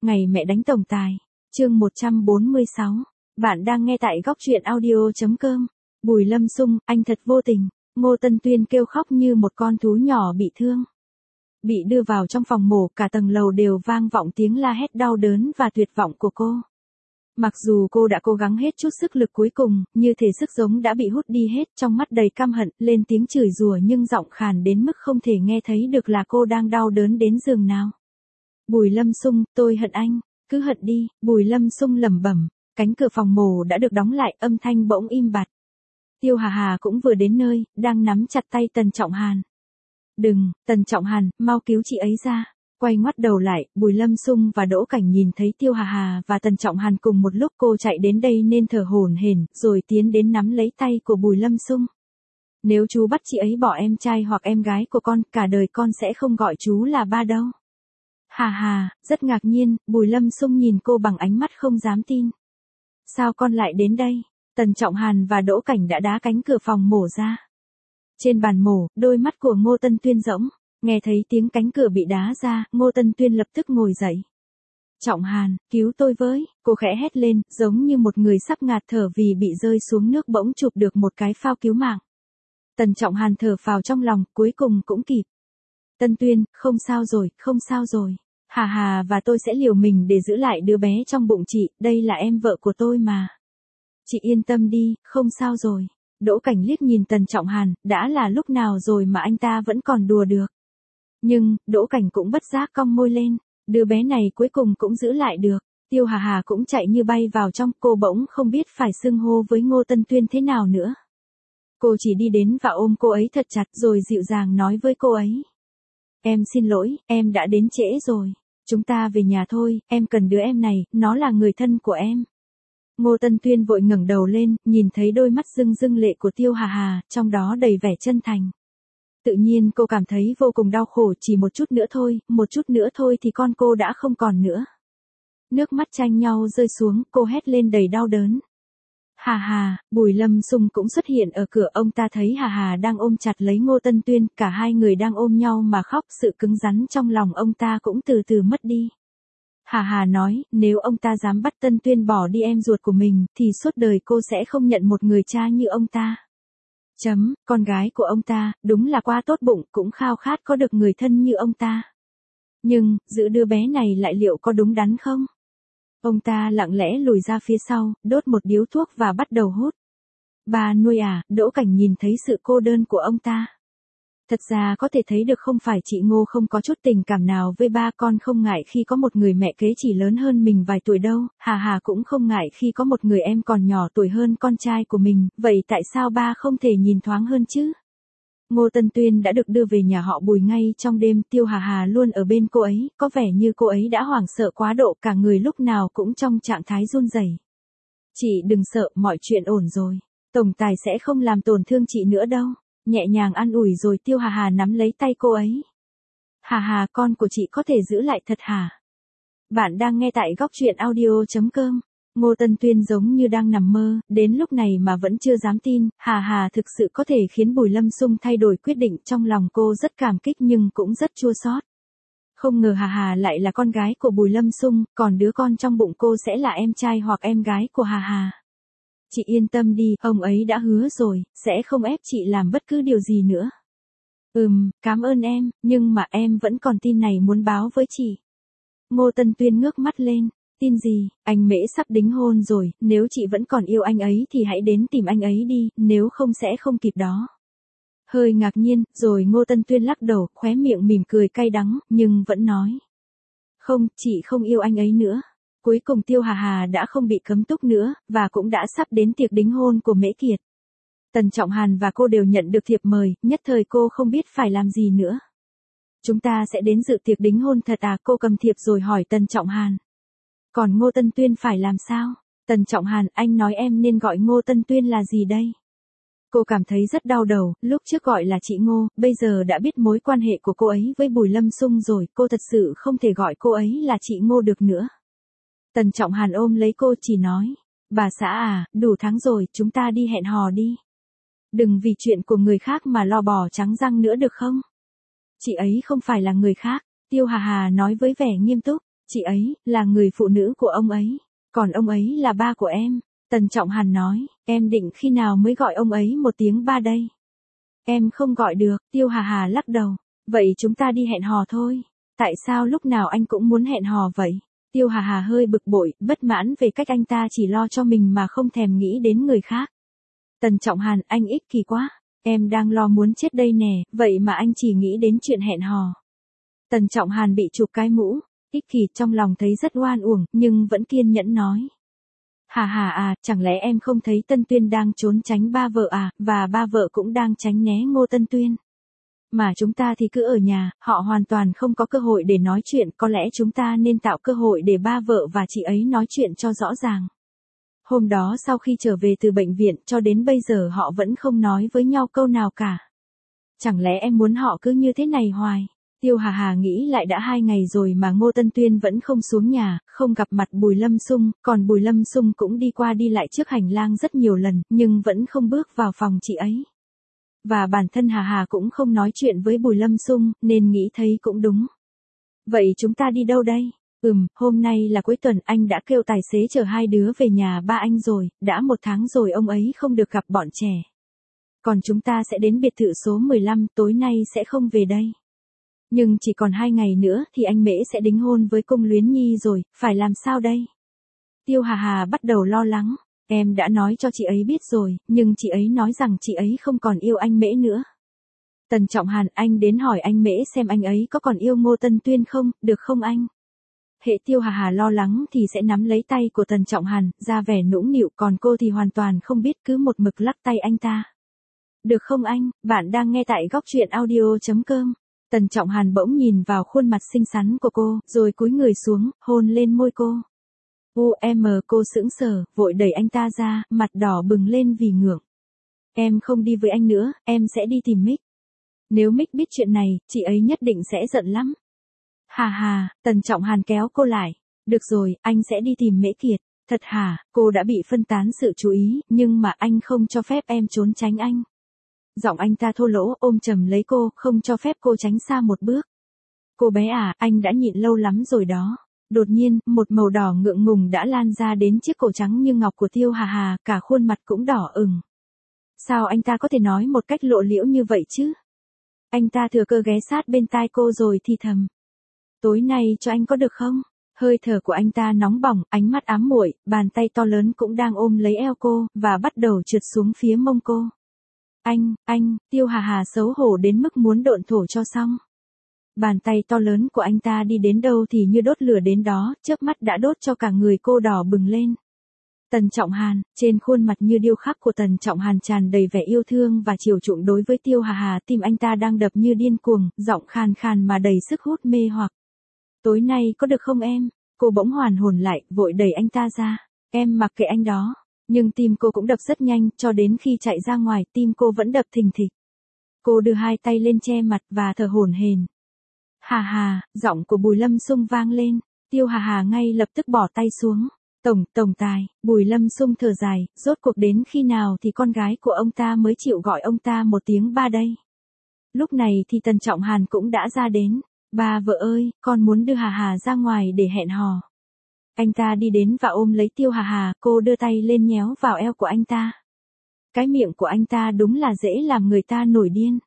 Ngày mẹ đánh tổng tài. Chương 146. Bạn đang nghe tại góc truyện audio.com. Bùi Lâm Sung, anh thật vô tình. Ngô Tân Tuyên kêu khóc như một con thú nhỏ bị thương. Bị đưa vào trong phòng mổ, cả tầng lầu đều vang vọng tiếng la hét đau đớn và tuyệt vọng của cô. Mặc dù cô đã cố gắng hết chút sức lực cuối cùng, như thể sức sống đã bị hút đi hết, trong mắt đầy căm hận, lên tiếng chửi rủa nhưng giọng khàn đến mức không thể nghe thấy được là cô đang đau đớn đến giường nào. Bùi Lâm Sung, tôi hận anh, cứ hận đi, Bùi Lâm Sung lẩm bẩm. Cánh cửa phòng mổ đã được đóng lại, âm thanh bỗng im bặt. Tiêu Hà Hà cũng vừa đến nơi, đang nắm chặt tay Tần Trọng Hàn. Đừng, Tần Trọng Hàn, mau cứu chị ấy ra. Quay ngoắt đầu lại, Bùi Lâm Sung và Đỗ Cảnh nhìn thấy Tiêu Hà Hà và Tần Trọng Hàn cùng một lúc, cô chạy đến đây nên thở hổn hển, rồi tiến đến nắm lấy tay của Bùi Lâm Sung. Nếu chú bắt chị ấy bỏ em trai hoặc em gái của con, cả đời con sẽ không gọi chú là ba đâu. Hà Hà, rất ngạc nhiên, Bùi Lâm Sung nhìn cô bằng ánh mắt không dám tin. Sao con lại đến đây? Tần Trọng Hàn và Đỗ Cảnh đã đá cánh cửa phòng mổ ra. Trên bàn mổ, đôi mắt của Ngô Tân Tuyên rỗng, nghe thấy tiếng cánh cửa bị đá ra, Ngô Tân Tuyên lập tức ngồi dậy. Trọng Hàn, cứu tôi với, cô khẽ hét lên, giống như một người sắp ngạt thở vì bị rơi xuống nước, bỗng chụp được một cái phao cứu mạng. Tần Trọng Hàn thở phào trong lòng, cuối cùng cũng kịp. Tân Tuyên, không sao rồi, không sao rồi. Hà Hà và tôi sẽ liều mình để giữ lại đứa bé trong bụng chị, đây là em vợ của tôi mà. Chị yên tâm đi, không sao rồi. Đỗ Cảnh liếc nhìn Tần Trọng Hàn, đã là lúc nào rồi mà anh ta vẫn còn đùa được. Nhưng, Đỗ Cảnh cũng bất giác cong môi lên, đứa bé này cuối cùng cũng giữ lại được. Tiêu Hà Hà cũng chạy như bay vào trong, cô bỗng không biết phải xưng hô với Ngô Tân Tuyên thế nào nữa. Cô chỉ đi đến và ôm cô ấy thật chặt rồi dịu dàng nói với cô ấy. Em xin lỗi, em đã đến trễ rồi. Chúng ta về nhà thôi, em cần đứa em này, nó là người thân của em. Ngô Tân Tuyên vội ngẩng đầu lên, nhìn thấy đôi mắt rưng rưng lệ của Tiêu Hà Hà, trong đó đầy vẻ chân thành. Tự nhiên cô cảm thấy vô cùng đau khổ, chỉ một chút nữa thôi thì con cô đã không còn nữa. Nước mắt tranh nhau rơi xuống, cô hét lên đầy đau đớn. Hà Hà, Bùi Lâm Sung cũng xuất hiện ở cửa, ông ta thấy Hà Hà đang ôm chặt lấy Ngô Tân Tuyên, cả hai người đang ôm nhau mà khóc, sự cứng rắn trong lòng ông ta cũng từ từ mất đi. Hà Hà nói, nếu ông ta dám bắt Tân Tuyên bỏ đi em ruột của mình, thì suốt đời cô sẽ không nhận một người cha như ông ta. Con gái của ông ta, đúng là quá tốt bụng, cũng khao khát có được người thân như ông ta. Nhưng, giữ đứa bé này lại liệu có đúng đắn không? Ông ta lặng lẽ lùi ra phía sau, đốt một điếu thuốc và bắt đầu hút. Ba nuôi à, Đỗ Cảnh nhìn thấy sự cô đơn của ông ta. Thật ra có thể thấy được không phải chị Ngô không có chút tình cảm nào với ba, con không ngại khi có một người mẹ kế chỉ lớn hơn mình vài tuổi đâu, Hà Hà cũng không ngại khi có một người em còn nhỏ tuổi hơn con trai của mình, vậy tại sao ba không thể nhìn thoáng hơn chứ? Ngô Tân Tuyên đã được đưa về nhà họ Bùi ngay trong đêm, Tiêu Hà Hà luôn ở bên cô ấy, có vẻ như cô ấy đã hoảng sợ quá độ, cả người lúc nào cũng trong trạng thái run rẩy. Chị đừng sợ, mọi chuyện ổn rồi. Tổng tài sẽ không làm tổn thương chị nữa đâu. Nhẹ nhàng an ủi rồi Tiêu Hà Hà nắm lấy tay cô ấy. Hà Hà, con của chị có thể giữ lại thật hả? Bạn đang nghe tại góc truyện audio.com. Ngô Tân Tuyên giống như đang nằm mơ, đến lúc này mà vẫn chưa dám tin, Hà Hà thực sự có thể khiến Bùi Lâm Sung thay đổi quyết định, trong lòng cô rất cảm kích nhưng cũng rất chua xót. Không ngờ Hà Hà lại là con gái của Bùi Lâm Sung, còn đứa con trong bụng cô sẽ là em trai hoặc em gái của Hà Hà. Chị yên tâm đi, ông ấy đã hứa rồi, sẽ không ép chị làm bất cứ điều gì nữa. Cảm ơn em, nhưng mà em vẫn còn tin này muốn báo với chị. Ngô Tân Tuyên ngước mắt lên, tin gì, anh Mễ sắp đính hôn rồi, nếu chị vẫn còn yêu anh ấy thì hãy đến tìm anh ấy đi, nếu không sẽ không kịp đó. Hơi ngạc nhiên, rồi Ngô Tân Tuyên lắc đầu, khóe miệng mỉm cười cay đắng, nhưng vẫn nói. Không, chị không yêu anh ấy nữa. Cuối cùng Tiêu Hà Hà đã không bị cấm túc nữa, và cũng đã sắp đến tiệc đính hôn của Mễ Kiệt. Tần Trọng Hàn và cô đều nhận được thiệp mời, nhất thời cô không biết phải làm gì nữa. Chúng ta sẽ đến dự tiệc đính hôn thật à? Cô cầm thiệp rồi hỏi Tần Trọng Hàn. Còn Ngô Tân Tuyên phải làm sao? Tần Trọng Hàn, anh nói em nên gọi Ngô Tân Tuyên là gì đây? Cô cảm thấy rất đau đầu, lúc trước gọi là chị Ngô, bây giờ đã biết mối quan hệ của cô ấy với Bùi Lâm Sung rồi, cô thật sự không thể gọi cô ấy là chị Ngô được nữa. Tần Trọng Hàn ôm lấy cô chỉ nói, bà xã à, đủ tháng rồi, chúng ta đi hẹn hò đi. Đừng vì chuyện của người khác mà lo bò trắng răng nữa được không? Chị ấy không phải là người khác, Tiêu Hà Hà nói với vẻ nghiêm túc. Chị ấy, là người phụ nữ của ông ấy. Còn ông ấy là ba của em. Tần Trọng Hàn nói, em định khi nào mới gọi ông ấy một tiếng ba đây? Em không gọi được, Tiêu Hà Hà lắc đầu. Vậy chúng ta đi hẹn hò thôi. Tại sao lúc nào anh cũng muốn hẹn hò vậy? Tiêu Hà Hà hơi bực bội, bất mãn về cách anh ta chỉ lo cho mình mà không thèm nghĩ đến người khác. Tần Trọng Hàn, anh ích kỷ quá. Em đang lo muốn chết đây nè, vậy mà anh chỉ nghĩ đến chuyện hẹn hò. Tần Trọng Hàn bị chụp cái mũ, ích kỷ trong lòng thấy rất oan uổng, nhưng vẫn kiên nhẫn nói. Hà Hà à, chẳng lẽ em không thấy Tân Tuyên đang trốn tránh ba vợ à, và ba vợ cũng đang tránh né Ngô Tân Tuyên. Mà chúng ta thì cứ ở nhà, họ hoàn toàn không có cơ hội để nói chuyện, có lẽ chúng ta nên tạo cơ hội để ba vợ và chị ấy nói chuyện cho rõ ràng. Hôm đó sau khi trở về từ bệnh viện cho đến bây giờ họ vẫn không nói với nhau câu nào cả. Chẳng lẽ em muốn họ cứ như thế này hoài? Tiêu Hà Hà nghĩ lại đã 2 ngày rồi mà Ngô Tân Tuyên vẫn không xuống nhà, không gặp mặt Bùi Lâm Xung, còn Bùi Lâm Xung cũng đi qua đi lại trước hành lang rất nhiều lần, nhưng vẫn không bước vào phòng chị ấy. Và bản thân Hà Hà cũng không nói chuyện với Bùi Lâm Xung, nên nghĩ thấy cũng đúng. Vậy chúng ta đi đâu đây? Hôm nay là cuối tuần, anh đã kêu tài xế chở 2 đứa về nhà ba anh rồi, đã 1 tháng rồi ông ấy không được gặp bọn trẻ. Còn chúng ta sẽ đến biệt thự số 15, tối nay sẽ không về đây. Nhưng chỉ còn 2 ngày nữa thì anh Mễ sẽ đính hôn với Cung Luyến Nhi rồi, phải làm sao đây? Tiêu Hà Hà bắt đầu lo lắng. Em đã nói cho chị ấy biết rồi, nhưng chị ấy nói rằng chị ấy không còn yêu anh Mễ nữa. Tần Trọng Hàn, anh đến hỏi anh Mễ xem anh ấy có còn yêu Ngô Tân Tuyên không, được không anh? Hệ Tiêu Hà Hà lo lắng thì sẽ nắm lấy tay của Tần Trọng Hàn, ra vẻ nũng nịu, còn cô thì hoàn toàn không biết, cứ một mực lắc tay anh ta. Được không anh, bạn đang nghe tại góc truyện audio.com. Tần Trọng Hàn bỗng nhìn vào khuôn mặt xinh xắn của cô, rồi cúi người xuống, hôn lên môi cô. Cô sững sờ, vội đẩy anh ta ra, mặt đỏ bừng lên vì ngượng. Em không đi với anh nữa, em sẽ đi tìm Mick. Nếu Mick biết chuyện này, chị ấy nhất định sẽ giận lắm. Hà hà, Tần Trọng Hàn kéo cô lại. Được rồi, anh sẽ đi tìm Mễ Kiệt. Thật hả, cô đã bị phân tán sự chú ý, nhưng mà anh không cho phép em trốn tránh anh. Giọng anh ta thô lỗ, ôm chầm lấy cô, không cho phép cô tránh xa một bước. Cô bé à, anh đã nhịn lâu lắm rồi đó. Đột nhiên, một màu đỏ ngượng ngùng đã lan ra đến chiếc cổ trắng như ngọc của Tiêu Hà Hà, cả khuôn mặt cũng đỏ ửng. Sao anh ta có thể nói một cách lộ liễu như vậy chứ? Anh ta thừa cơ ghé sát bên tai cô rồi thì thầm. Tối nay cho anh có được không? Hơi thở của anh ta nóng bỏng, ánh mắt ám muội, bàn tay to lớn cũng đang ôm lấy eo cô, và bắt đầu trượt xuống phía mông cô. Anh, Tiêu Hà Hà xấu hổ đến mức muốn độn thổ cho xong. Bàn tay to lớn của anh ta đi đến đâu thì như đốt lửa đến đó, chớp mắt đã đốt cho cả người cô đỏ bừng lên. Tần Trọng Hàn, trên khuôn mặt như điêu khắc của Tần Trọng Hàn tràn đầy vẻ yêu thương và chiều chuộng đối với Tiêu Hà Hà, tim anh ta đang đập như điên cuồng, giọng khàn khàn mà đầy sức hút mê hoặc. Tối nay có được không em? Cô bỗng hoàn hồn lại, vội đẩy anh ta ra. Em mặc kệ anh đó. Nhưng tim cô cũng đập rất nhanh, cho đến khi chạy ra ngoài, tim cô vẫn đập thình thịch. Cô đưa 2 tay lên che mặt và thở hổn hển. Hà hà, giọng của Bùi Lâm Xung vang lên. Tiêu Hà Hà ngay lập tức bỏ tay xuống. Tổng tài, Bùi Lâm Xung thở dài, rốt cuộc đến khi nào thì con gái của ông ta mới chịu gọi ông ta một tiếng ba đây. Lúc này thì Tần Trọng Hàn cũng đã ra đến. Ba vợ ơi, con muốn đưa Hà Hà ra ngoài để hẹn hò. Anh ta đi đến và ôm lấy Tiêu Hà Hà, cô đưa tay lên nhéo vào eo của anh ta. Cái miệng của anh ta đúng là dễ làm người ta nổi điên.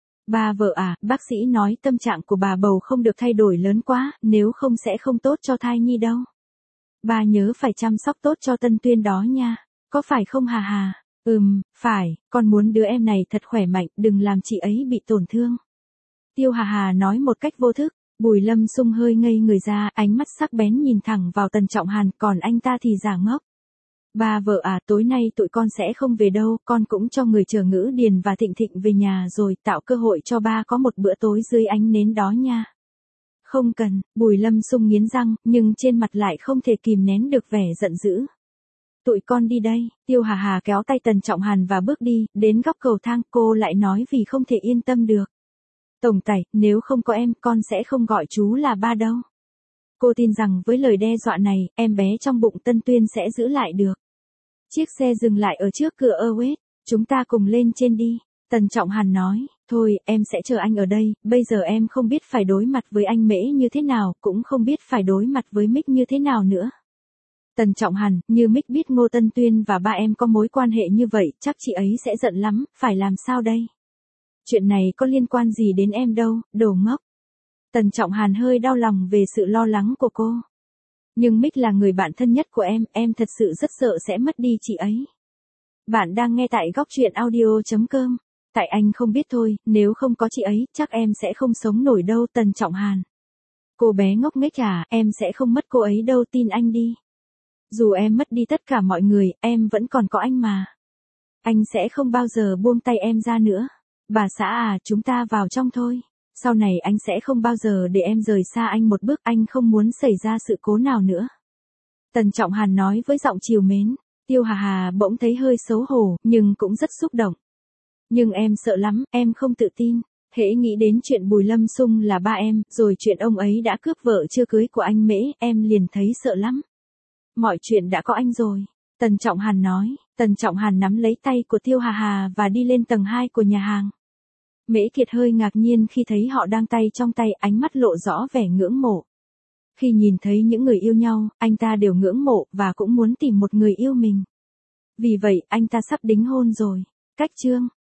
Ba vợ à, bác sĩ nói tâm trạng của bà bầu không được thay đổi lớn quá, nếu không sẽ không tốt cho thai nhi đâu. Ba nhớ phải chăm sóc tốt cho Tân Tuyên đó nha, có phải không Hà Hà? Phải, con muốn đứa em này thật khỏe mạnh, đừng làm chị ấy bị tổn thương. Tiêu Hà Hà nói một cách vô thức. Bùi Lâm Xung hơi ngây người ra, ánh mắt sắc bén nhìn thẳng vào Tần Trọng Hàn, còn anh ta thì giả ngốc. Ba vợ à, tối nay tụi con sẽ không về đâu, con cũng cho người chờ Ngữ Điền và Thịnh Thịnh về nhà rồi, tạo cơ hội cho ba có một bữa tối dưới ánh nến đó nha. Không cần, Bùi Lâm Xung nghiến răng, nhưng trên mặt lại không thể kìm nén được vẻ giận dữ. Tụi con đi đây, Tiêu Hà Hà kéo tay Tần Trọng Hàn và bước đi, đến góc cầu thang, cô lại nói vì không thể yên tâm được. Tổng tài, nếu không có em, con sẽ không gọi chú là ba đâu. Cô tin rằng với lời đe dọa này, em bé trong bụng Tân Tuyên sẽ giữ lại được. Chiếc xe dừng lại ở trước cửa Await, chúng ta cùng lên trên đi. Tần Trọng Hàn nói, thôi, em sẽ chờ anh ở đây, bây giờ em không biết phải đối mặt với anh Mễ như thế nào, cũng không biết phải đối mặt với Mick như thế nào nữa. Tần Trọng Hàn, như Mick biết Ngô Tân Tuyên và ba em có mối quan hệ như vậy, chắc chị ấy sẽ giận lắm, phải làm sao đây? Chuyện này có liên quan gì đến em đâu, đồ ngốc. Tần Trọng Hàn hơi đau lòng về sự lo lắng của cô. Nhưng Mick là người bạn thân nhất của em thật sự rất sợ sẽ mất đi chị ấy. Bạn đang nghe tại góc truyện audio.com. Tại anh không biết thôi, nếu không có chị ấy, chắc em sẽ không sống nổi đâu. Tần Trọng Hàn. Cô bé ngốc nghếch à, em sẽ không mất cô ấy đâu, tin anh đi. Dù em mất đi tất cả mọi người, em vẫn còn có anh mà. Anh sẽ không bao giờ buông tay em ra nữa. Bà xã à, chúng ta vào trong thôi. Sau này anh sẽ không bao giờ để em rời xa anh một bước, anh không muốn xảy ra sự cố nào nữa. Tần Trọng Hàn nói với giọng trìu mến. Tiêu Hà Hà bỗng thấy hơi xấu hổ, nhưng cũng rất xúc động. Nhưng em sợ lắm, em không tự tin. Hễ nghĩ đến chuyện Bùi Lâm Xung là ba em, rồi chuyện ông ấy đã cướp vợ chưa cưới của anh Mễ, em liền thấy sợ lắm. Mọi chuyện đã có anh rồi. Tần Trọng Hàn nói. Tần Trọng Hàn nắm lấy tay của Tiêu Hà Hà và đi lên tầng 2 của nhà hàng. Mễ Kiệt hơi ngạc nhiên khi thấy họ đang tay trong tay, ánh mắt lộ rõ vẻ ngưỡng mộ. Khi nhìn thấy những người yêu nhau, anh ta đều ngưỡng mộ và cũng muốn tìm một người yêu mình. Vì vậy, anh ta sắp đính hôn rồi. Cách chương